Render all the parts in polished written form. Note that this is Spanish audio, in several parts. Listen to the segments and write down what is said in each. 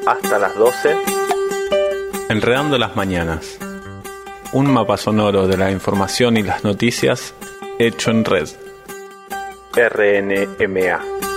hasta las 12. Enredando las mañanas. Un mapa sonoro de la información y las noticias hecho en red. RNMA.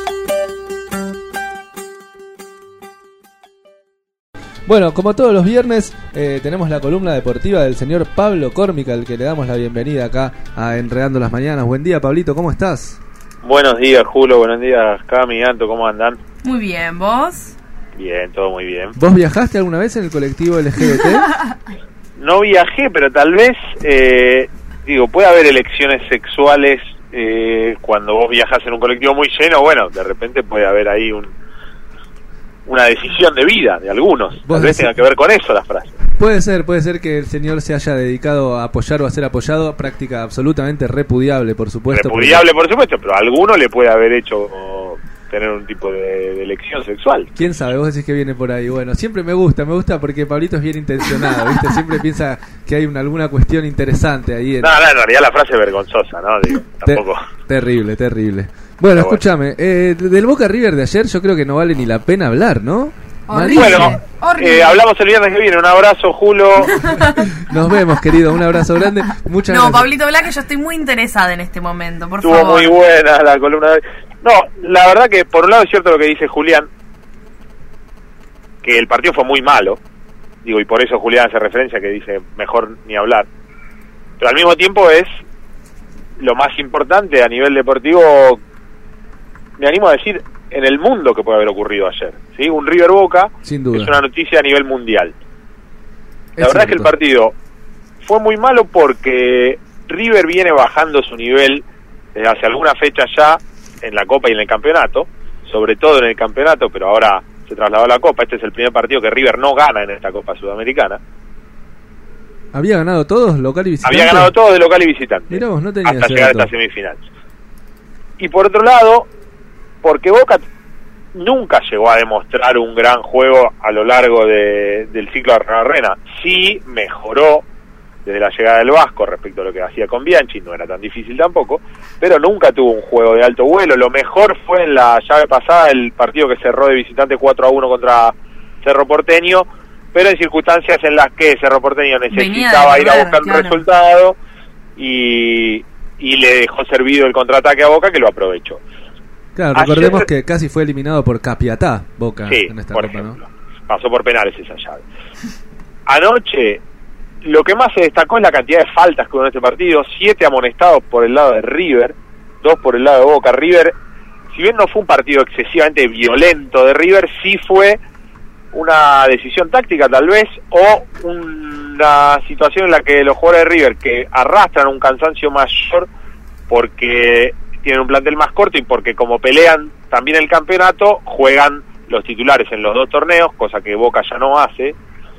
Bueno, como todos los viernes, tenemos la columna deportiva del señor Pablo Córmica, al que le damos la bienvenida acá a Enredando las Mañanas. Buen día, Pablito, ¿cómo estás? Buenos días, Julio, buenos días, Cami, Anto, ¿cómo andan? Muy bien, ¿vos? Bien, todo muy bien. ¿Vos viajaste alguna vez en el colectivo LGBT? No viajé, pero tal vez, puede haber elecciones sexuales cuando vos viajás en un colectivo muy lleno. Bueno, de repente puede haber ahí una decisión de vida de algunos. Tal vez tenga que ver con eso la frase. Puede ser que el señor se haya dedicado a apoyar o a ser apoyado, práctica absolutamente repudiable, por supuesto. Repudiable, por supuesto, pero a alguno le puede haber hecho tener un tipo de elección sexual. ¿Quién sabe? Vos decís que viene por ahí. Bueno, siempre me gusta porque Pablito es bien intencionado, ¿viste? Siempre piensa que hay alguna cuestión interesante ahí. No, en realidad la frase es vergonzosa, ¿no? Digo, tampoco. Terrible. Bueno, escúchame, del Boca River de ayer yo creo que no vale ni la pena hablar, ¿no? Bueno, hablamos el viernes que viene. Un abrazo, Julio. Nos vemos, querido, un abrazo grande. Muchas gracias. Pablito, que yo estoy muy interesada en este momento, por favor. Estuvo muy buena la columna de... No, la verdad que por un lado es cierto lo que dice Julián, que el partido fue muy malo, y por eso Julián hace referencia que dice mejor ni hablar, pero al mismo tiempo es lo más importante a nivel deportivo, me animo a decir, en el mundo que puede haber ocurrido ayer, ¿sí? Un River Boca sin duda es una noticia a nivel mundial. La verdad es que el partido fue muy malo porque River viene bajando su nivel desde hace alguna fecha ya en la Copa y en el campeonato, sobre todo en el campeonato, pero ahora se trasladó a la Copa. Este es el primer partido que River no gana en esta Copa Sudamericana. ¿Había ganado todos, local y visitante? Había ganado todos de local y visitante. Mirá vos, no tenía hasta llegar a esta semifinal. Y por otro lado, porque Boca nunca llegó a demostrar un gran juego a lo largo del ciclo de Arena. Sí mejoró desde la llegada del Vasco respecto a lo que hacía con Bianchi, no era tan difícil tampoco, pero nunca tuvo un juego de alto vuelo. Lo mejor fue en la llave pasada, el partido que cerró de visitante 4-1 contra Cerro Porteño, pero en circunstancias en las que Cerro Porteño necesitaba ir a buscar un resultado y le dejó servido el contraataque a Boca, que lo aprovechó. Claro, recordemos que casi fue eliminado por Capiatá, Boca, sí, en esta por Copa, ejemplo, ¿no? Pasó por penales esa llave. Anoche, lo que más se destacó es la cantidad de faltas que hubo en este partido. 7 amonestados por el lado de River, 2 por el lado de Boca. River, si bien no fue un partido excesivamente violento de River, sí fue una decisión táctica tal vez, o una situación en la que los jugadores de River, que arrastran un cansancio mayor porque tienen un plantel más corto y porque como pelean también el campeonato, juegan los titulares en los dos torneos, cosa que Boca ya no hace.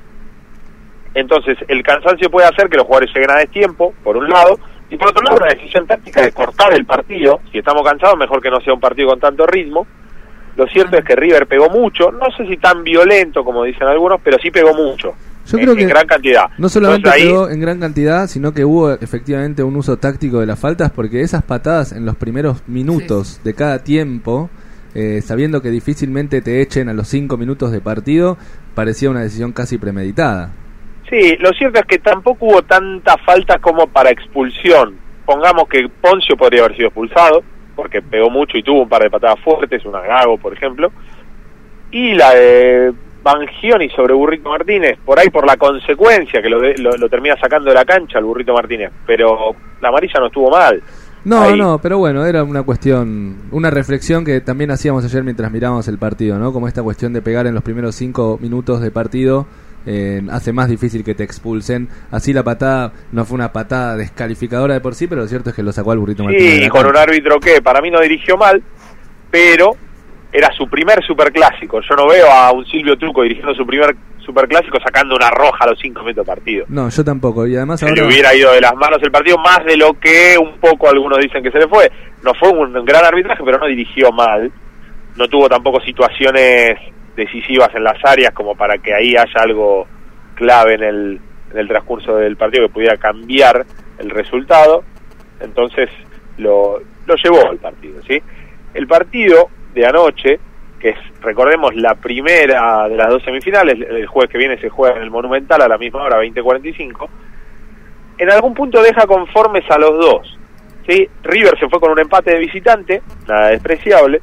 Entonces el cansancio puede hacer que los jugadores lleguen a destiempo, por un lado, y por otro lado una decisión táctica de cortar el partido. Si estamos cansados, mejor que no sea un partido con tanto ritmo. Lo cierto es que River pegó mucho, no sé si tan violento como dicen algunos, pero sí pegó mucho. Yo creo que en gran cantidad. No solamente pegó en gran cantidad, sino que hubo efectivamente un uso táctico de las faltas, porque esas patadas en los primeros minutos de cada tiempo, sabiendo que difícilmente te echen a los 5 minutos de partido, parecía una decisión casi premeditada. Sí, lo cierto es que tampoco hubo tantas faltas como para expulsión. Pongamos que Poncio podría haber sido expulsado, porque pegó mucho y tuvo un par de patadas fuertes, una Gago, por ejemplo. Y la de Bangioni sobre Burrito Martínez, por ahí por la consecuencia, que lo termina sacando de la cancha el Burrito Martínez, pero la amarilla no estuvo mal. No, pero bueno, era una cuestión, una reflexión que también hacíamos ayer mientras mirábamos el partido, ¿no? Como esta cuestión de pegar en los primeros 5 minutos de partido hace más difícil que te expulsen. Así la patada no fue una patada descalificadora de por sí, pero lo cierto es que lo sacó al Burrito Martínez. Sí, y con un árbitro que para mí no dirigió mal, pero era su primer superclásico. Yo no veo a un Silvio Truco dirigiendo su primer superclásico sacando una roja a los 5 minutos de partido. No, yo tampoco, y además se le hubiera ido de las manos el partido, más de lo que un poco algunos dicen que se le fue. No fue un gran arbitraje, pero no dirigió mal. No tuvo tampoco situaciones decisivas en las áreas como para que ahí haya algo clave en el transcurso del partido que pudiera cambiar el resultado. Entonces lo llevó el partido, ¿sí? El partido de anoche, que que es, recordemos, la primera de las 2 semifinales, el jueves que viene se juega en el Monumental a la misma hora, 20:45, en algún punto deja conformes a los dos, ¿sí? River se fue con un empate de visitante, nada despreciable.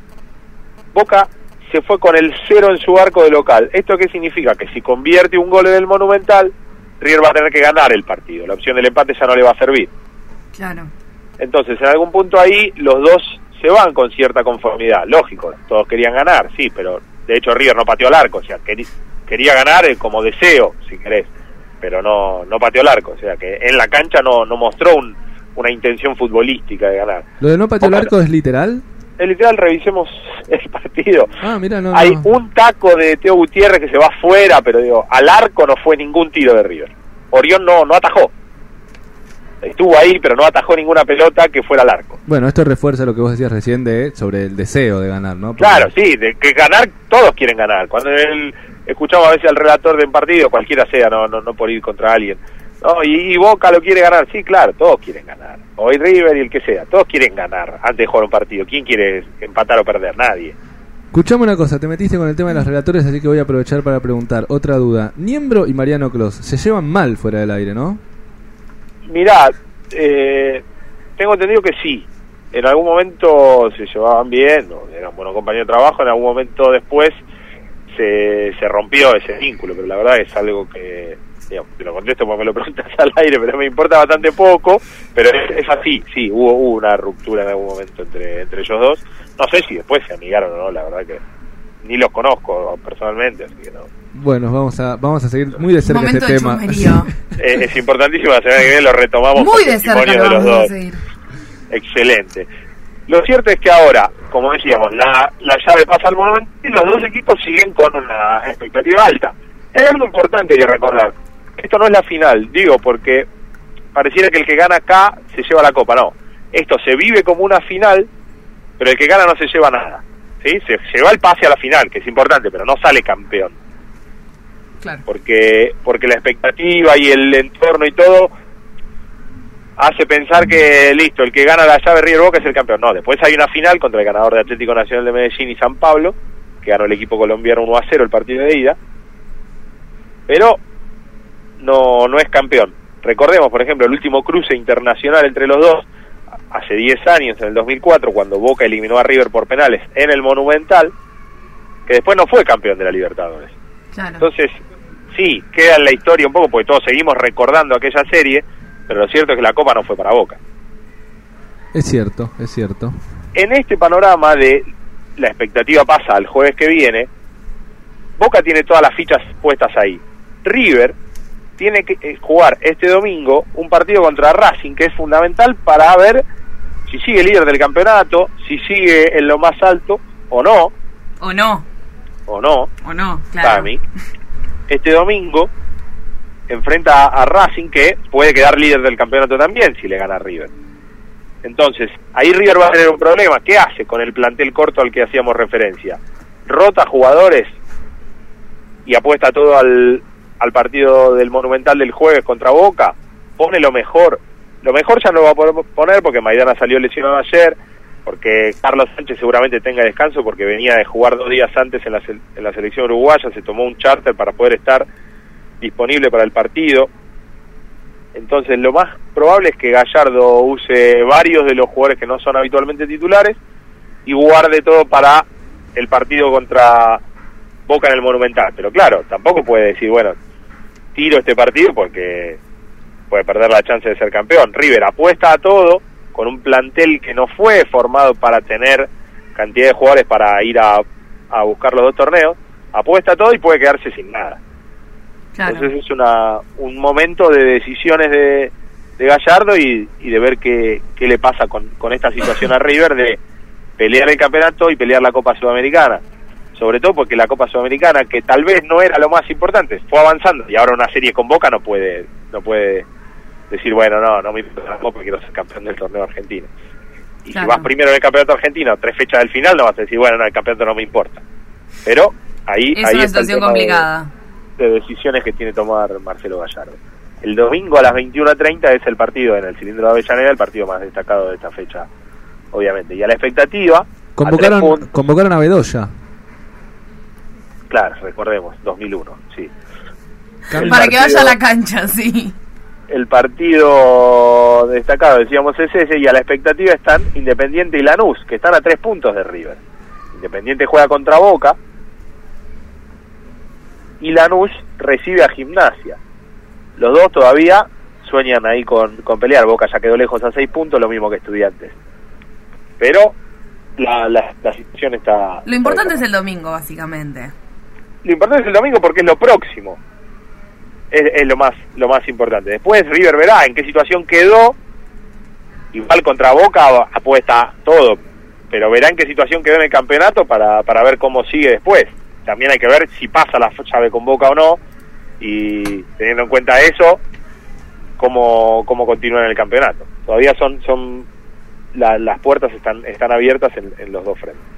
Boca se fue con el 0 en su arco de local. ¿Esto qué significa? Que si convierte un gol en el Monumental, River va a tener que ganar el partido. La opción del empate ya no le va a servir. Claro. Entonces, en algún punto ahí, los dos se van con cierta conformidad. Lógico, todos querían ganar, sí, pero de hecho River no pateó al arco. O sea, quería ganar como deseo, si querés, pero no pateó al arco. O sea, que en la cancha no mostró una intención futbolística de ganar. ¿Lo de no pateó al arco es literal? Es literal, revisemos el partido. Mira, hay un taco de Teo Gutiérrez que se va afuera, pero digo, al arco no fue ningún tiro de River. Orión no atajó. Estuvo ahí, pero no atajó ninguna pelota que fuera al arco. Bueno, esto refuerza lo que vos decías recién sobre el deseo de ganar, ¿no? Porque... Claro, sí, de que ganar, todos quieren ganar. Cuando escuchamos a veces al relator de un partido, cualquiera sea, no por ir contra alguien. No, y Boca lo quiere ganar, sí, claro, todos quieren ganar. Hoy River y el que sea, todos quieren ganar antes de jugar un partido. ¿Quién quiere empatar o perder? Nadie. Escuchame una cosa, te metiste con el tema de los relatores, así que voy a aprovechar para preguntar. Otra duda, Niembro y Mariano Clos se llevan mal fuera del aire, ¿no? Mirá, tengo entendido que sí. En algún momento se llevaban bien, eran buenos compañeros de trabajo, en algún momento después se rompió ese vínculo, pero la verdad es algo que, digamos, te lo contesto porque me lo preguntas al aire, pero me importa bastante poco, pero es así, sí, hubo una ruptura en algún momento entre ellos dos. No sé si después se amigaron o no, la verdad que ni los conozco personalmente, así que no. Bueno, vamos a seguir muy de cerca este tema. Es importantísimo, la semana que viene lo retomamos muy con de cerca testimonio de los dos. Excelente. Lo cierto es que ahora, como decíamos, la llave pasa al Monumental y los dos equipos siguen con una expectativa alta. Es algo importante que recordar. Esto no es la final, digo, porque pareciera que el que gana acá se lleva la copa. No, esto se vive como una final, pero el que gana no se lleva nada. ¿Sí? Se lleva el pase a la final, que es importante, pero no sale campeón. Claro. Porque la expectativa y el entorno y todo hace pensar que listo, el que gana la llave River Boca es el campeón. No, después hay una final contra el ganador de Atlético Nacional de Medellín y San Pablo, que ganó el equipo colombiano 1-0 el partido de ida, pero no es campeón. Recordemos, por ejemplo, el último cruce internacional entre los dos hace 10 años, en el 2004, cuando Boca eliminó a River por penales en el Monumental, que después no fue campeón de la Libertadores. Claro. Entonces, sí, queda en la historia un poco, porque todos seguimos recordando aquella serie, pero lo cierto es que la Copa no fue para Boca. Es cierto, es cierto. En este panorama de la expectativa pasa al jueves que viene, Boca tiene todas las fichas puestas ahí. River tiene que jugar este domingo un partido contra Racing, que es fundamental para ver si sigue líder del campeonato, si sigue en lo más alto o no. O no, claro. Tami, este domingo enfrenta a Racing, que puede quedar líder del campeonato también si le gana a River. Entonces, ahí River va a tener un problema. ¿Qué hace con el plantel corto al que hacíamos referencia? Rota jugadores y apuesta todo al partido del Monumental del jueves contra Boca. Pone lo mejor ya no lo va a poder poner porque Maidana salió lesionado ayer, porque Carlos Sánchez seguramente tenga descanso porque venía de jugar 2 días antes en la selección uruguaya, se tomó un charter para poder estar disponible para el partido. Entonces lo más probable es que Gallardo use varios de los jugadores que no son habitualmente titulares y guarde todo para el partido contra Boca en el Monumental. Pero claro, tampoco puede decir, bueno, tiro este partido porque puede perder la chance de ser campeón. River apuesta a todo con un plantel que no fue formado para tener cantidad de jugadores para ir a buscar los 2 torneos, apuesta a todo y puede quedarse sin nada. Claro. Entonces es un momento de decisiones de Gallardo y de ver qué le pasa con esta situación a River de pelear el campeonato y pelear la Copa Sudamericana. Sobre todo porque la Copa Sudamericana, que tal vez no era lo más importante, fue avanzando y ahora una serie con Boca no puede decir, bueno, no me importa la Copa, quiero ser campeón del torneo argentino. Y claro, si vas primero en el campeonato argentino, 3 fechas del final, no vas a decir, bueno, no, el campeonato no me importa. Pero ahí es una situación complicada de decisiones que tiene que tomar Marcelo Gallardo. El domingo a las 21:30 es el partido en el Cilindro de Avellaneda, el partido más destacado de esta fecha, obviamente. Y a la expectativa... Convocaron a Bedoya. Claro, recordemos, 2001, sí. Para que vaya a la cancha, sí. El partido destacado, decíamos, es ese, y a la expectativa están Independiente y Lanús, que están a 3 puntos de River. Independiente juega contra Boca y Lanús recibe a Gimnasia. Los dos todavía sueñan ahí con pelear. Boca ya quedó lejos a 6 puntos, lo mismo que Estudiantes. Pero la situación está... Lo importante es el domingo, básicamente. Lo importante es el domingo porque es lo próximo. Es lo más importante. Después River verá en qué situación quedó. Igual contra Boca apuesta todo, pero verá en qué situación quedó en el campeonato para ver cómo sigue después. También hay que ver si pasa la llave con Boca o no, y teniendo en cuenta eso, cómo continúa en el campeonato. Todavía son las puertas están abiertas en los dos frentes.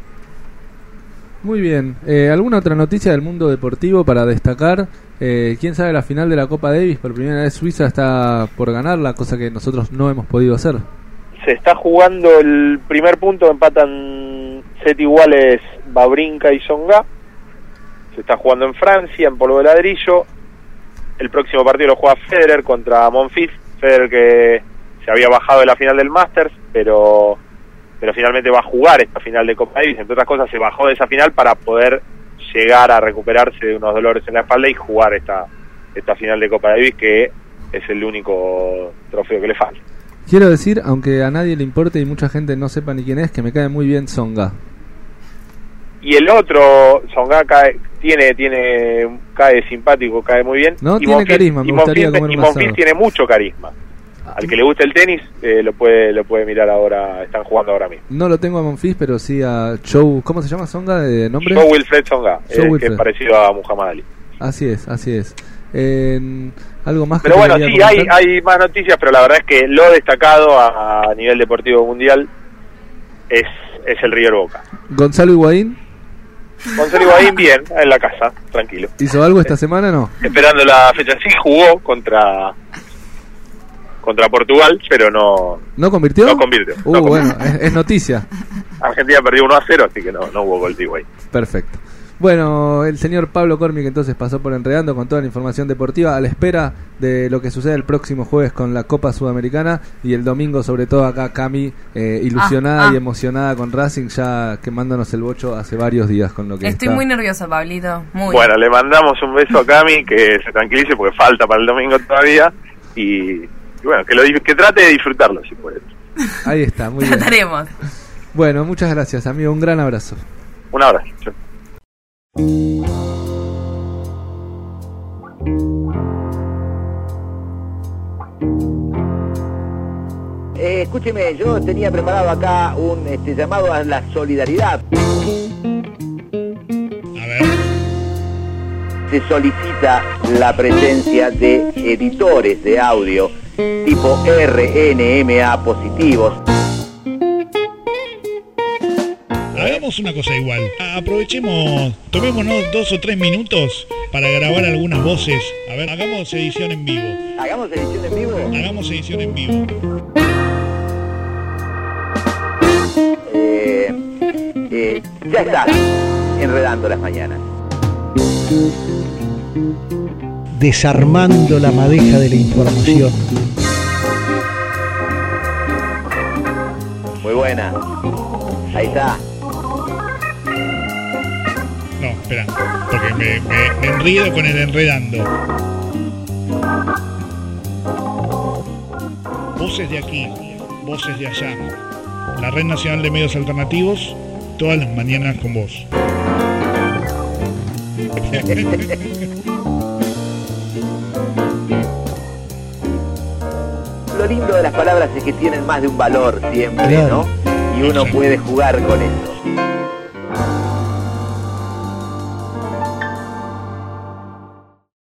Muy bien. ¿Alguna otra noticia del mundo deportivo para destacar? ¿Quién sabe la final de la Copa Davis? Por primera vez Suiza está por ganar, la cosa que nosotros no hemos podido hacer. Se está jugando el primer punto, empatan set iguales Wawrinka y Tsonga. Se está jugando en Francia, en polvo de ladrillo. El próximo partido lo juega Federer contra Monfils. Federer que se había bajado de la final del Masters, pero finalmente va a jugar esta final de Copa Davis. Entre otras cosas, se bajó de esa final para poder llegar a recuperarse de unos dolores en la espalda y jugar esta final de Copa Davis, que es el único trofeo que le falta. Quiero decir, aunque a nadie le importe y mucha gente no sepa ni quién es, que me cae muy bien Tsonga. Y el otro, Tsonga, cae simpático, cae muy bien. No, tiene carisma, me gustaría comer un asado. Y Monfils tiene mucho carisma. Al que le guste el tenis, lo puede mirar ahora, están jugando ahora mismo. No lo tengo a Monfils, pero sí a Joe, ¿cómo se llama Tsonga de nombre? Joe Wilfred Tsonga, que es parecido a Muhammad Ali. Así es. Algo más. Pero bueno, sí, hay más noticias, pero la verdad es que lo destacado a nivel deportivo mundial es el River Boca. Gonzalo Higuaín bien, en la casa, tranquilo. ¿Hizo algo esta semana no? Esperando la fecha, sí jugó contra Portugal, pero no... ¿No convirtió? No convirtió. Bueno, es noticia. Argentina perdió 1-0, así que no hubo gol de Higuaín. Perfecto. Bueno, el señor Pablo Cormick entonces pasó por Enredando con toda la información deportiva a la espera de lo que sucede el próximo jueves con la Copa Sudamericana y el domingo sobre todo acá Cami ilusionada y emocionada con Racing, ya quemándonos el bocho hace varios días con lo que Estoy muy nerviosa, Pablito. Bueno, le mandamos un beso a Cami, que se tranquilice porque falta para el domingo todavía y bueno, que trate de disfrutarlo si puede. Ahí está, muy bien. Trataremos. Bueno, muchas gracias, amigo, un gran abrazo. Un abrazo. Chau. Escúcheme, yo tenía preparado acá un llamado a la solidaridad. A ver. Se solicita la presencia de editores de audio tipo RNMA positivos. Hagamos una cosa igual. Aprovechemos, tomémonos 2 o 3 minutos para grabar algunas voces. A ver, hagamos edición en vivo. ¿Hagamos edición en vivo? Hagamos edición en vivo. Ya está, Enredando las Mañanas. Desarmando la madeja de la información. Muy buena. Ahí está. No, espera, porque me enredo con el Enredando. Voces de aquí, voces de allá. La Red Nacional de Medios Alternativos, todas las mañanas con vos. Lo lindo de las palabras es que tienen más de un valor siempre, claro, ¿no? Y uno puede jugar con eso.